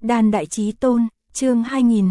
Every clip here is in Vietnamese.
Đan Đại Chí Tôn, chương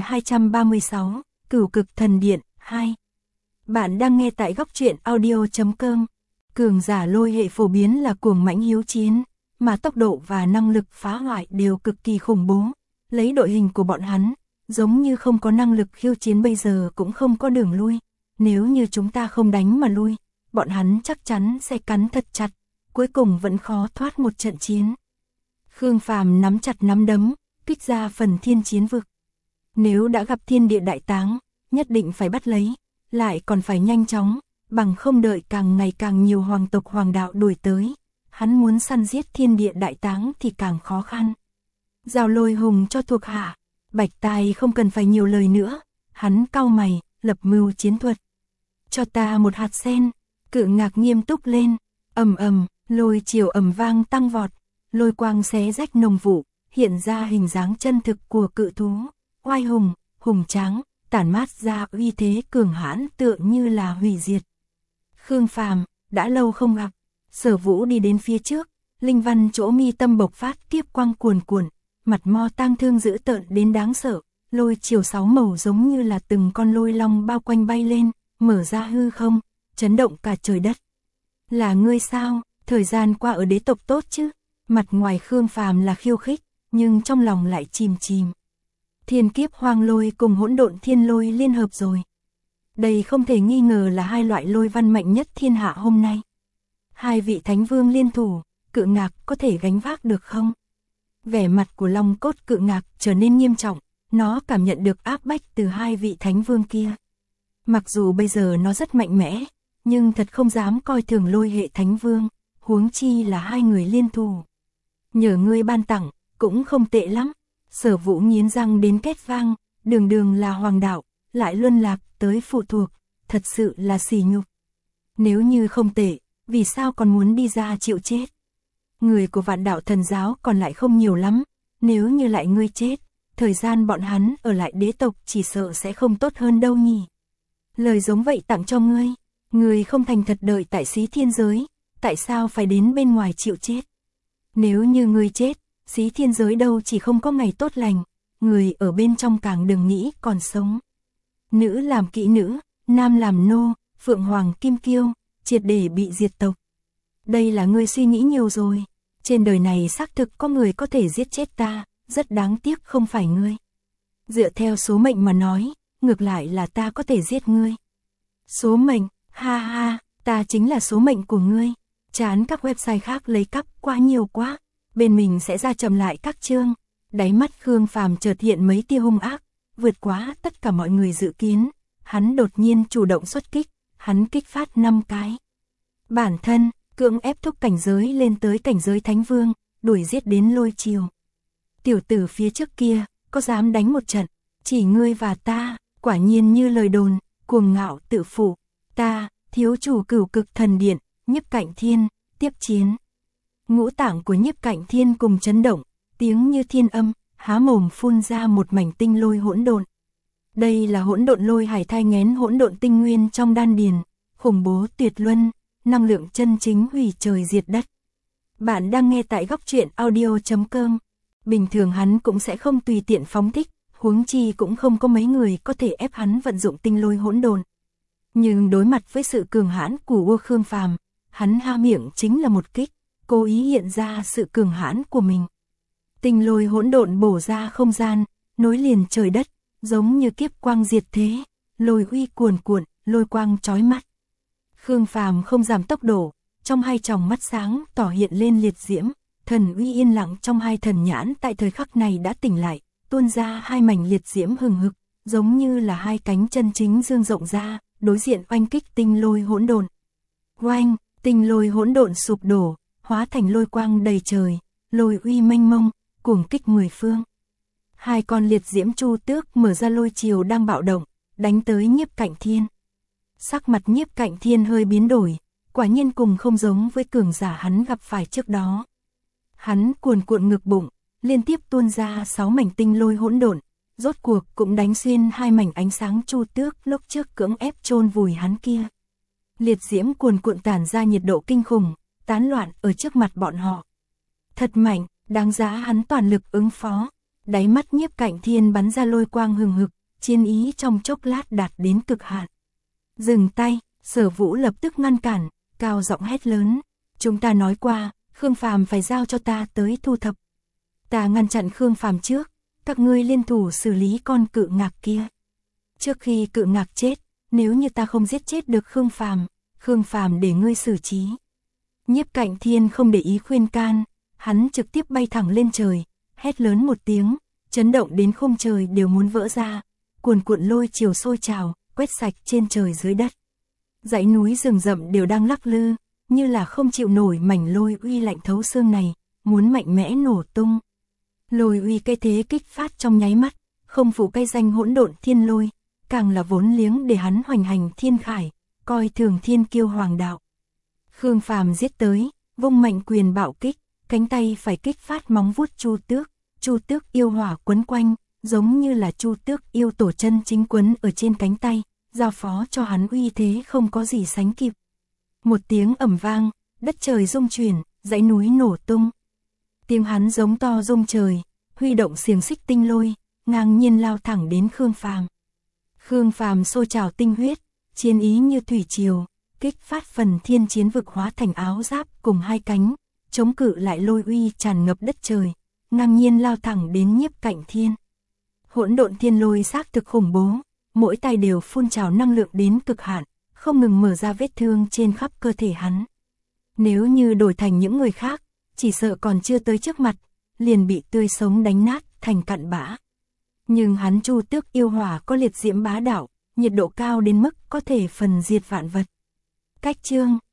2236, Cửu Cực Thần Điện, 2. Bạn đang nghe tại góc truyện audio.com. Cường giả lôi hệ phổ biến là cuồng mãnh hiếu chiến, mà tốc độ và năng lực phá hoại đều cực kỳ khủng bố. Lấy đội hình của bọn hắn, giống như không có năng lực khiêu chiến bây giờ cũng không có đường lui. Nếu như chúng ta không đánh mà lui, bọn hắn chắc chắn sẽ cắn thật chặt, cuối cùng vẫn khó thoát một trận chiến. Khương Phàm nắm chặt nắm đấm, kích ra phần thiên chiến vực. Nếu đã gặp thiên địa đại táng, nhất định phải bắt lấy, lại còn phải nhanh chóng, bằng không đợi càng ngày càng nhiều hoàng tộc hoàng đạo đuổi tới. Hắn muốn săn giết thiên địa đại táng thì càng khó khăn. Giao Lôi Hùng cho thuộc hạ, Bạch Tài không cần phải nhiều lời nữa, hắn cau mày, lập mưu chiến thuật. Cho ta một hạt sen. Cự Ngạc nghiêm túc lên, ầm ầm, lôi chiều ầm vang tăng vọt, lôi quang xé rách nồng vụ, hiện ra hình dáng chân thực của cự thú, oai hùng, hùng tráng, tản mát ra uy thế cường hãn tựa như là hủy diệt. Khương Phàm, đã lâu không gặp. Sở Vũ đi đến phía trước, linh văn chỗ mi tâm bộc phát tiếp quang cuồn cuộn, mặt mo tang thương dữ tợn đến đáng sợ, lôi chiều 6 màu giống như là từng con lôi long bao quanh bay lên, mở ra hư không, chấn động cả trời đất. Là ngươi sao? Thời gian qua ở đế tộc tốt chứ? Mặt ngoài Khương Phàm là khiêu khích, nhưng trong lòng lại chìm chìm. Thiên kiếp hoang lôi cùng hỗn độn thiên lôi liên hợp rồi. Đây không thể nghi ngờ là hai loại lôi văn mạnh nhất thiên hạ hôm nay. Hai vị thánh vương liên thủ, Cự Ngạc có thể gánh vác được không? Vẻ mặt của Long Cốt Cự Ngạc trở nên nghiêm trọng, nó cảm nhận được áp bách từ hai vị thánh vương kia. Mặc dù bây giờ nó rất mạnh mẽ, nhưng thật không dám coi thường lôi hệ thánh vương, huống chi là hai người liên thủ. Nhờ ngươi ban tặng, cũng không tệ lắm. Sở Vũ nghiến răng đến két vang, đường đường là hoàng đạo, lại luân lạc tới phụ thuộc, thật sự là sỉ nhục. Nếu như không tệ, vì sao còn muốn đi ra chịu chết? Người của Vạn Đạo Thần Giáo còn lại không nhiều lắm, nếu như lại ngươi chết, thời gian bọn hắn ở lại đế tộc chỉ sợ sẽ không tốt hơn đâu nhỉ. Lời giống vậy tặng cho ngươi, ngươi không thành thật đợi tại Xí Thiên Giới, tại sao phải đến bên ngoài chịu chết? Nếu như ngươi chết, Xí Thiên Giới đâu chỉ không có ngày tốt lành, người ở bên trong càng đừng nghĩ còn sống. Nữ làm kỹ nữ, nam làm nô, Phượng Hoàng Kim Kiêu, triệt để bị diệt tộc. Đây là ngươi suy nghĩ nhiều rồi, trên đời này xác thực có người có thể giết chết ta, rất đáng tiếc không phải ngươi. Dựa theo số mệnh mà nói, ngược lại là ta có thể giết ngươi. Số mệnh, ha ha, ta chính là số mệnh của ngươi. Chán các website khác lấy cắp quá nhiều quá, bên mình sẽ ra chậm lại các chương. Đáy mắt Khương Phàm chợt hiện mấy tia hung ác, vượt quá tất cả mọi người dự kiến. Hắn đột nhiên chủ động xuất kích, hắn kích phát 5 cái. Bản thân, cưỡng ép thúc cảnh giới lên tới cảnh giới thánh vương, đuổi giết đến lôi chiều. Tiểu tử phía trước kia, có dám đánh một trận, chỉ ngươi và ta, quả nhiên như lời đồn, cuồng ngạo tự phụ. Ta, thiếu chủ Cửu Cực Thần Điện, Nhiếp Cạnh Thiên, tiếp chiến. Ngũ tạng của Nhiếp Cạnh Thiên cùng chấn động, tiếng như thiên âm, há mồm phun ra một mảnh tinh lôi hỗn độn. Đây là hỗn độn lôi hải thai nghén hỗn độn tinh nguyên trong đan điền, khủng bố tuyệt luân, năng lượng chân chính hủy trời diệt đất. Bạn đang nghe tại góc truyện audio.com. Bình thường hắn cũng sẽ không tùy tiện phóng thích, huống chi cũng không có mấy người có thể ép hắn vận dụng tinh lôi hỗn độn. Nhưng đối mặt với sự cường hãn của Khương Phàm, hắn há miệng chính là một kích, cố ý hiện ra sự cường hãn của mình. Tinh lôi hỗn độn bổ ra không gian, nối liền trời đất, giống như kiếp quang diệt thế, lôi uy cuồn cuộn, lôi quang chói mắt. Khương Phàm không giảm tốc độ, trong hai tròng mắt sáng tỏ hiện lên liệt diễm, thần uy yên lặng trong hai thần nhãn tại thời khắc này đã tỉnh lại, tuôn ra hai mảnh liệt diễm hừng hực, giống như là hai cánh chân chính dương rộng ra, đối diện oanh kích tinh lôi hỗn độn. Oanh, tinh lôi hỗn độn sụp đổ, hóa thành lôi quang đầy trời, lôi uy mênh mông, cuồng kích mười phương. Hai con liệt diễm chu tước mở ra lôi chiều đang bạo động, đánh tới Nhiếp Cạnh Thiên. Sắc mặt Nhiếp Cạnh Thiên hơi biến đổi, quả nhiên cùng không giống với cường giả hắn gặp phải trước đó. Hắn cuồn cuộn ngực bụng, liên tiếp tuôn ra 6 mảnh tinh lôi hỗn độn, rốt cuộc cũng đánh xuyên hai mảnh ánh sáng chu tước lúc trước cưỡng ép chôn vùi hắn kia. Liệt diễm cuồn cuộn tản ra nhiệt độ kinh khủng, tán loạn ở trước mặt bọn họ. Thật mạnh, đáng giá hắn toàn lực ứng phó. Đáy mắt Nhiếp Cạnh Thiên bắn ra lôi quang hừng hực, chiến ý trong chốc lát đạt đến cực hạn. Dừng tay, Sở Vũ lập tức ngăn cản, cao giọng hét lớn. Chúng ta nói qua, Khương Phàm phải giao cho ta tới thu thập. Ta ngăn chặn Khương Phàm trước, các ngươi liên thủ xử lý con Cự Ngạc kia. Trước khi Cự Ngạc chết, nếu như ta không giết chết được Khương Phàm để ngươi xử trí. Nhiếp Cạnh Thiên không để ý khuyên can, hắn trực tiếp bay thẳng lên trời, hét lớn một tiếng, chấn động đến khung trời đều muốn vỡ ra, cuồn cuộn lôi chiều sôi trào, quét sạch trên trời dưới đất. Dãy núi rừng rậm đều đang lắc lư, như là không chịu nổi mảnh lôi uy lạnh thấu xương này, muốn mạnh mẽ nổ tung. Lôi uy cây thế kích phát trong nháy mắt, không phụ cây danh hỗn độn thiên lôi, càng là vốn liếng để hắn hoành hành thiên khải, coi thường thiên kiêu hoàng đạo. Khương Phàm giết tới, vung mạnh quyền bạo kích, cánh tay phải kích phát móng vuốt Chu Tước yêu hỏa quấn quanh, giống như là Chu Tước yêu tổ chân chính quấn ở trên cánh tay, giao phó cho hắn uy thế không có gì sánh kịp. Một tiếng ầm vang, đất trời rung chuyển, dãy núi nổ tung. Tiếng hắn giống to rung trời, huy động xiềng xích tinh lôi, ngang nhiên lao thẳng đến Khương Phàm. Khương Phàm sôi trào tinh huyết, chiến ý như thủy triều, kích phát phần thiên chiến vực hóa thành áo giáp cùng hai cánh, chống cự lại lôi uy tràn ngập đất trời, ngang nhiên lao thẳng đến Nhiếp Cạnh Thiên. Hỗn độn thiên lôi xác thực khủng bố, mỗi tay đều phun trào năng lượng đến cực hạn, không ngừng mở ra vết thương trên khắp cơ thể hắn. Nếu như đổi thành những người khác, chỉ sợ còn chưa tới trước mặt, liền bị tươi sống đánh nát thành cặn bã. Nhưng hắn Chu Tước yêu hỏa có liệt diễm bá đạo, nhiệt độ cao đến mức có thể phần diệt vạn vật. Cách chương